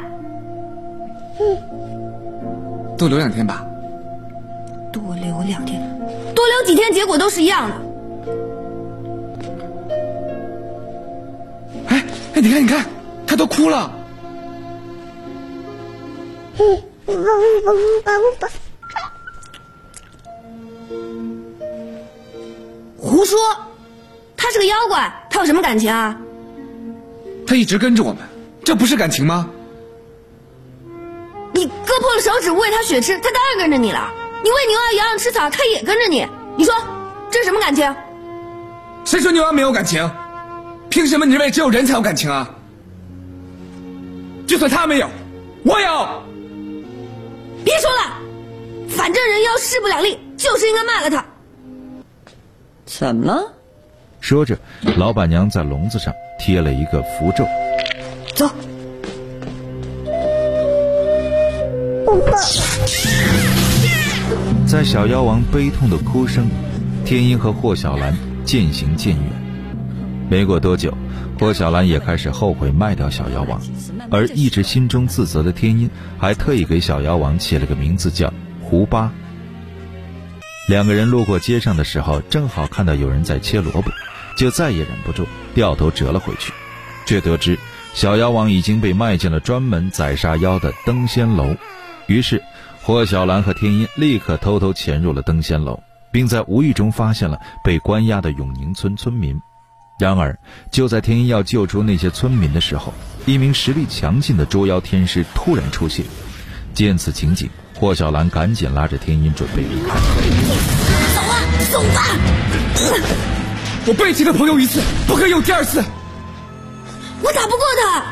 多留2天吧。 多留2天，多留几天，结果都是一样的。 哎，你看，他都哭了。 胡说，他是个妖怪，他有什么感情啊？ 他一直跟着我们，这不是感情吗？ 你割破了手指喂他血吃，他当然跟着你了。你喂牛羊，羊羊吃草，他也跟着你。你说这是什么感情？ 谁说牛羊没有感情？凭什么你认为只有人才有感情啊？就算他没有，我有。 别说了，反正人妖势不两立，就是应该卖了他。 怎么了？ 说着，老板娘在笼子上贴了一个符咒。 走。 在小妖王悲痛的哭声里，天音和霍小兰渐行渐远。没过多久，霍小兰也开始后悔卖掉小妖王，而一直心中自责的天音还特意给小妖王起了个名字叫胡巴。两个人路过街上的时候，正好看到有人在切萝卜，就再也忍不住掉头折了回去，却得知小妖王已经被卖进了专门宰杀妖的登仙楼。于是霍小兰和天音立刻偷偷潜入了登仙楼，并在无意中发现了被关押的永宁村村民。然而就在天音要救出那些村民的时候，一名实力强劲的捉妖天师突然出现。见此情景，霍小兰赶紧拉着天音准备离开。 走啊，走吧！ 我背弃了朋友一次，不可以有第二次。 我打不过他。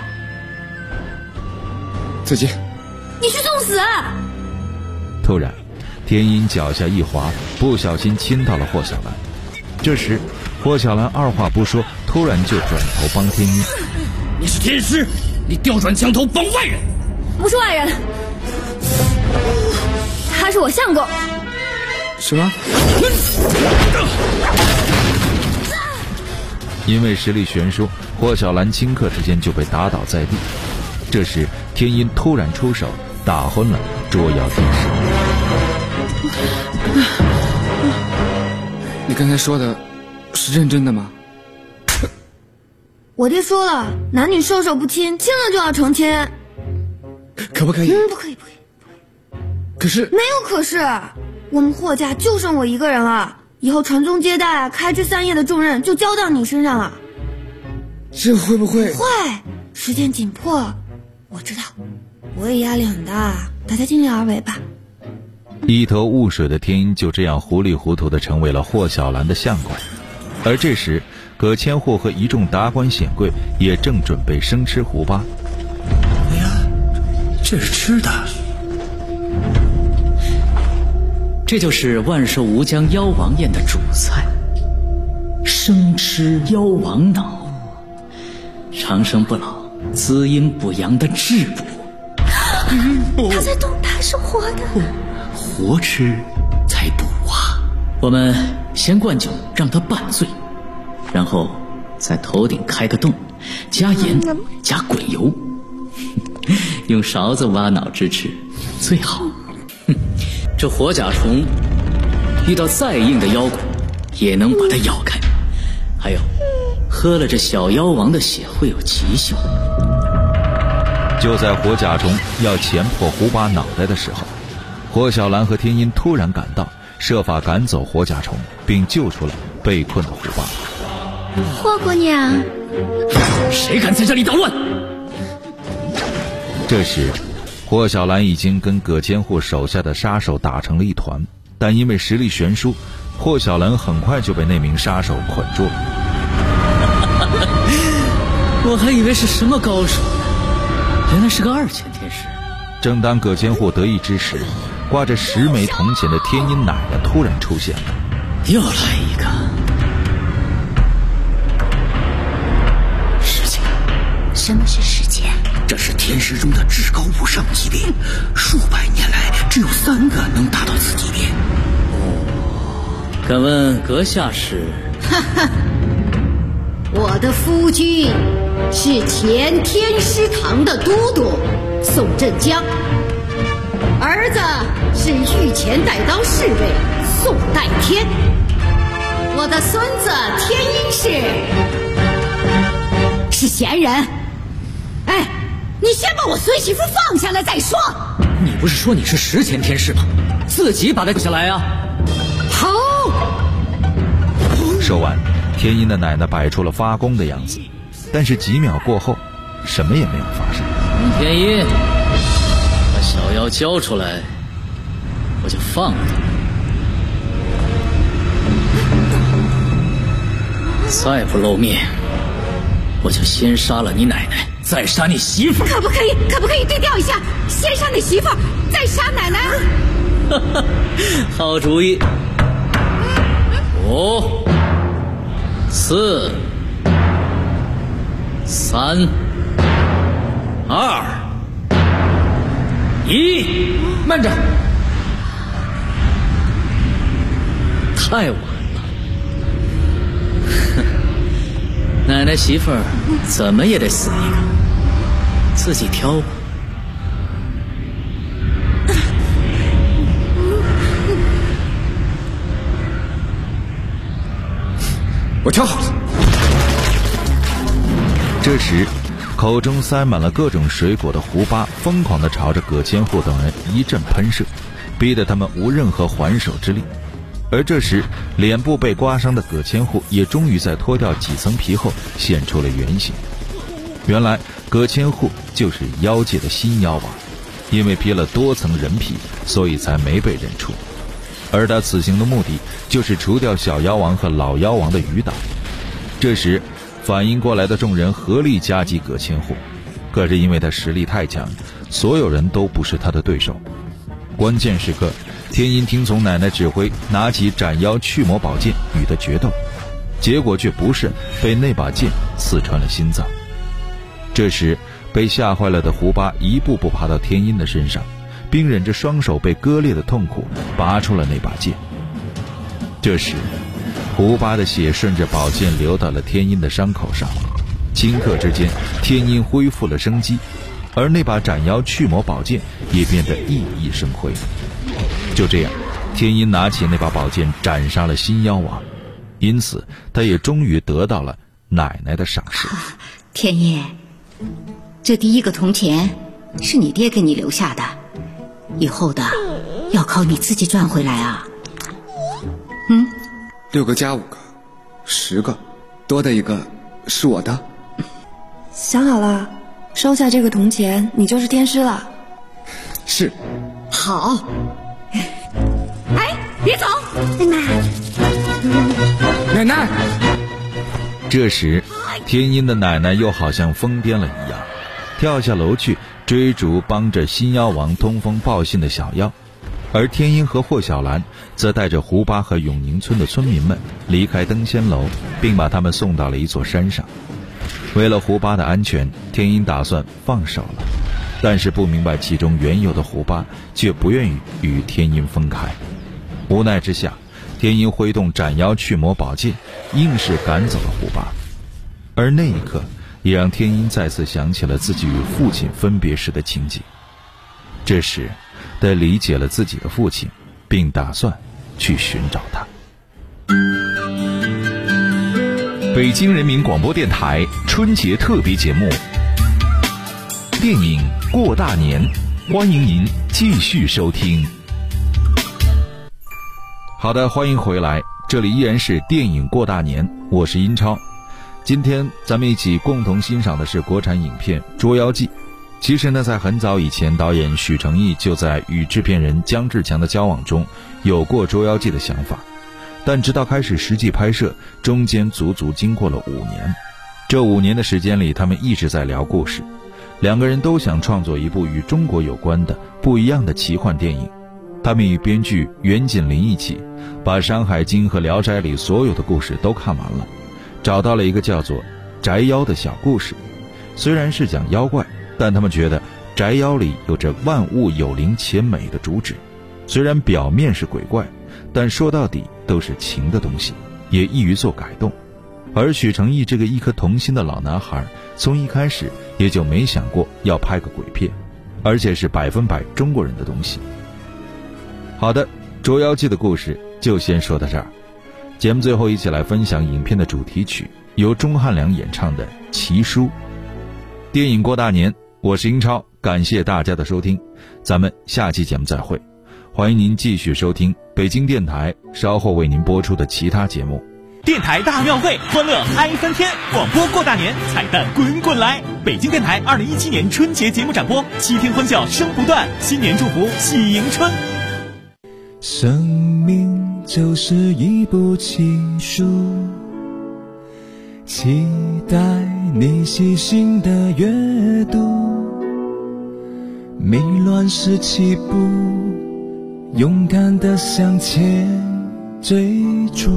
再见。 你去送死啊！ 突然天音脚下一滑，不小心亲到了霍小兰。这时霍小兰二话不说，突然就转头帮天音。 你是天师，你调转枪头帮外人。 不是外人，他是我相公。 什么？ 因为实力悬殊，霍小兰顷刻之间就被打倒在地。这时天音突然出手，打昏了捉妖天师。 你刚才说的是认真的吗？ 我爹说了，男女授受不亲，亲了就要成亲。 可不可以？ 不可以，不可以。 可是没有可是，我们霍家就剩我一个人了，以后传宗接代、开枝散叶的重任就交到你身上了。 这会不会？ 会，时间紧迫，我知道，我也压力很大，大家尽力而为吧。 一头雾水的天音就这样糊里糊涂地成为了霍小兰的相公。而这时葛千户和一众达官显贵也正准备生吃胡巴。 哎呀，这是吃的。 这就是万寿无疆妖王宴的主菜，生吃妖王脑，长生不老、滋阴补阳的质补。 他在动，他是活的。 活吃才补啊！我们先灌酒让他半醉，然后在头顶开个洞，加盐加滚油，用勺子挖脑汁吃最好。这火甲虫遇到再硬的妖怪也能把它咬开。还有，喝了这小妖王的血会有奇效。 就在火甲虫要前破胡巴脑袋的时候，霍小兰和天音突然赶到，设法赶走火甲虫，并救出了被困的胡巴。 霍姑娘， 谁敢在这里捣乱？ 这时霍小兰已经跟葛千户手下的杀手打成了一团，但因为实力悬殊，霍小兰很快就被那名杀手捆住了。 我还以为是什么高手，原来是个二钱天师。 正当葛千户得意之时，挂着10枚铜钱的天音奶奶突然出现了。 又来一个。时间。 什么是时间？ 这是天师中的至高无上级别，数百年来只有3个能达到此级别。 敢问阁下是？ 哈哈，我的夫君是前天师堂的都督宋振江，儿子是御前带刀侍卫宋代天，我的孙子天音是闲人。哎，你先把我孙媳妇放下来再说。 你不是说你是10前天师吗？自己把他放下来啊！ 好。 说完，天音的奶奶摆出了发功的样子，但是几秒过后，什么也没有发生。 天音，把小小妖交出来，我就放了他。再不露面，我就先杀了你奶奶，再杀你媳妇儿。 可不可以对调一下？先杀你媳妇儿，再杀奶奶。 好主意。5、4、3、2、1， 慢着！ 太晚了，奶奶媳妇儿怎么也得死一个，自己挑吧。 我挑好了。 这时，口中塞满了各种水果的胡巴疯狂地朝着葛千户等人一阵喷射，逼得他们无任何还手之力。而这时，脸部被刮伤的葛千户也终于在脱掉几层皮后现出了原形。原来，葛千户就是妖界的新妖王，因为披了多层人皮，所以才没被认出。而他此行的目的就是除掉小妖王和老妖王的余党。这时反应过来的众人合力夹击葛千户，可是因为他实力太强，所有人都不是他的对手。关键时刻，天音听从奶奶指挥，拿起斩妖去魔宝剑与他决斗，结果却不慎被那把剑刺穿了心脏。这时被吓坏了的胡巴一步步爬到天音的身上，并忍着双手被割裂的痛苦拔出了那把剑。这时胡巴的血顺着宝剑流到了天音的伤口上，顷刻之间天音恢复了生机，而那把斩妖去魔宝剑也变得熠熠生辉。就这样，天音拿起那把宝剑斩杀了新妖王，因此他也终于得到了奶奶的赏识。 天音，这第一个铜钱是你爹给你留下的，以后的要靠你自己赚回来啊。 6个加5个，10个，多的一个是我的。 想好了，收下这个铜钱，你就是天师了。 是。 好。哎，别走， 奶奶。 这时天音的奶奶又好像疯癫了一样，跳下楼去追逐帮着新妖王通风报信的小妖，而天音和霍小兰则带着胡巴和永宁村的村民们离开登仙楼，并把他们送到了一座山上。为了胡巴的安全，天音打算放手了，但是不明白其中缘由的胡巴却不愿意与天音分开。无奈之下，天音挥动斩妖去魔宝剑，硬是赶走了胡巴。而那一刻也让天音再次想起了自己与父亲分别时的情景。这时他理解了自己的父亲，并打算去寻找他。 北京人民广播电台春节特别节目电影过大年，欢迎您继续收听。 好的，欢迎回来，这里依然是电影过大年，我是英超。今天咱们一起共同欣赏的是国产影片《捉妖记》。其实呢，在很早以前，导演许成义就在与制片人姜志强的交往中有过《捉妖记》的想法，但直到开始实际拍摄，中间足足经过了5年。这5年的时间里，他们一直在聊故事，两个人都想创作一部与中国有关的不一样的奇幻电影。他们与编剧袁锦麟一起，把《山海经》和《聊斋》里所有的故事都看完了，找到了一个叫做宅妖的小故事。虽然是讲妖怪，但他们觉得宅妖里有着万物有灵且美的主旨，虽然表面是鬼怪，但说到底都是情的东西，也易于做改动。而许成义这个一颗童心的老男孩，从一开始也就没想过要拍个鬼片，而且是100%中国人的东西。好的，《捉妖记》的故事就先说到这儿。节目最后一起来分享影片的主题曲，由钟汉良演唱的《奇书》。电影过大年，我是英超，感谢大家的收听，咱们下期节目再会。欢迎您继续收听北京电台稍后为您播出的其他节目。 电台大庙会，欢乐嗨翻天！广播过大年，彩蛋滚滚来！北京电台2017年春节节目展播，7天欢笑声不断，新年祝福喜迎春。 生命就是一部情书，期待你细心的阅读，迷乱时起步，勇敢地向前追逐。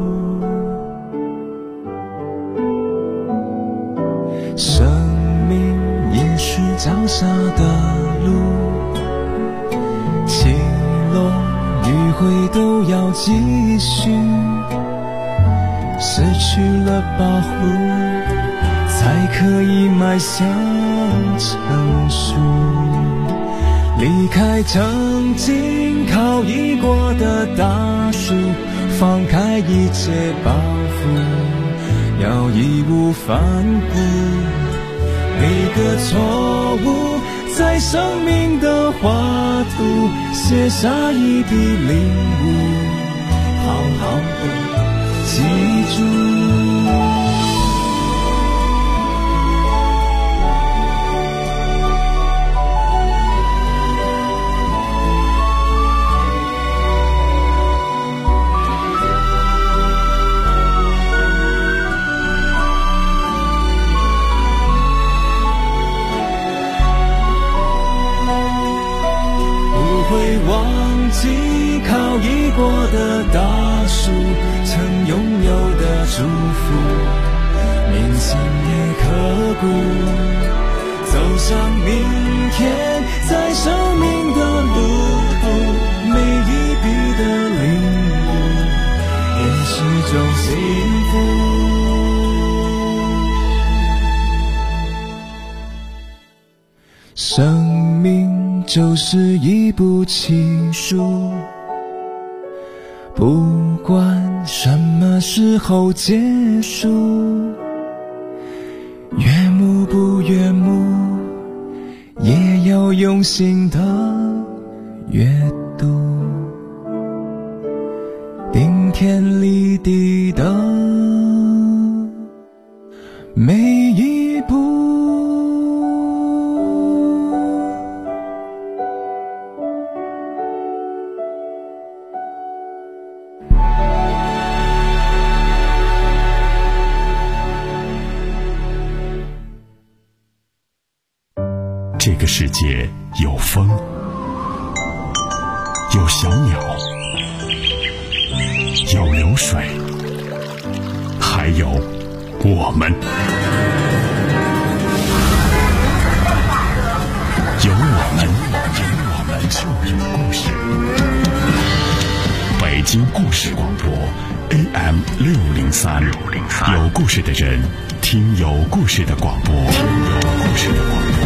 生命也是脚下的路，起落迂回都要继续，失去了保护，才可以迈向成熟。离开曾经靠依过的大树，放开一切包袱，要义无反顾。每个错误在生命的画图写下一笔领悟，好好的记住。会忘记靠依过的大树，曾拥有的祝福，铭心也刻骨。走向明天，在生命的路途，每一笔的领悟，也是种幸福。生命就是一部情书，不管什么时候结束，悦目不悦目，也要用心的阅读，顶天立地的每一步。 这个世界有风，有小鸟，有流水，还有我们。有我们就有故事。北京故事广播 AM 603，有故事的人听有故事的广播，听有故事的广播。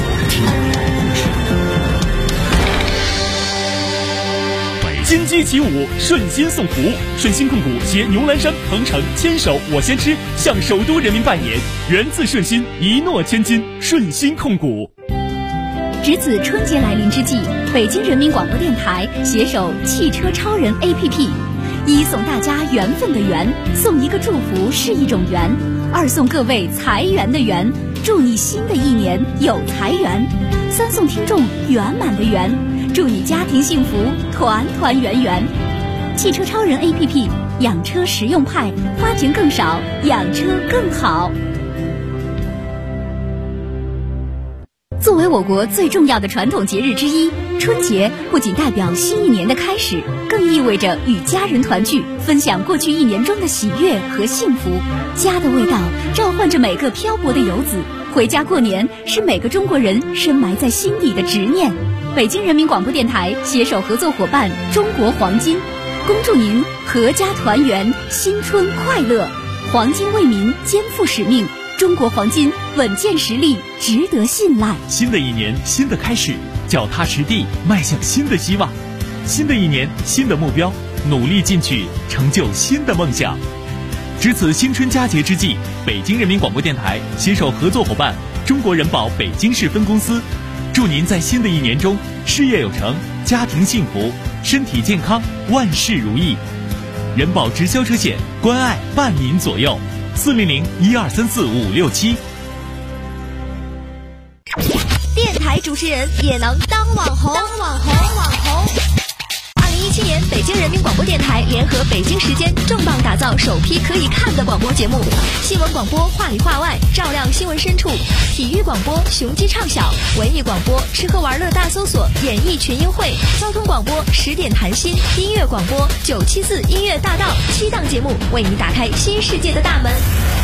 金鸡起舞，顺心送福。顺心控股携牛栏山、鹏城牵手我先吃，向首都人民拜年，源自顺心，一诺千金。顺心控股。 值此春节来临之际，北京人民广播电台携手汽车超人 APP， 一送大家缘分的缘，送一个祝福是一种缘；二送各位财源的源，祝你新的一年有财源；三送听众圆满的圆，祝你家庭幸福，团团圆圆。汽车超人 APP， 养车实用派，花钱更少，养车更好。作为我国最重要的传统节日之一，春节不仅代表新一年的开始，更意味着与家人团聚，分享过去一年中的喜悦和幸福。家的味道召唤着每个漂泊的游子，回家过年是每个中国人深埋在心底的执念。北京人民广播电台携手合作伙伴中国黄金，恭祝您阖家团圆，新春快乐。黄金为民，肩负使命。中国黄金稳健实力，值得信赖。 新的一年，新的开始，脚踏实地，迈向新的希望。新的一年，新的目标，努力进取，成就新的梦想。值此新春佳节之际，北京人民广播电台携手合作伙伴中国人保北京市分公司，祝您在新的一年中事业有成，家庭幸福，身体健康，万事如意。 人保直销车险，关爱伴您左右，400-1234-567。 电台主持人也能当网红。2017年，北京人民广播电台联合北京时间重磅打造首批可以看的广播节目：新闻广播话里话外，照亮新闻深处；体育广播雄鸡唱晓；文艺广播吃喝玩乐大搜索，演艺群英会；交通广播10点谈心；音乐广播974音乐大道，7档节目为你打开新世界的大门。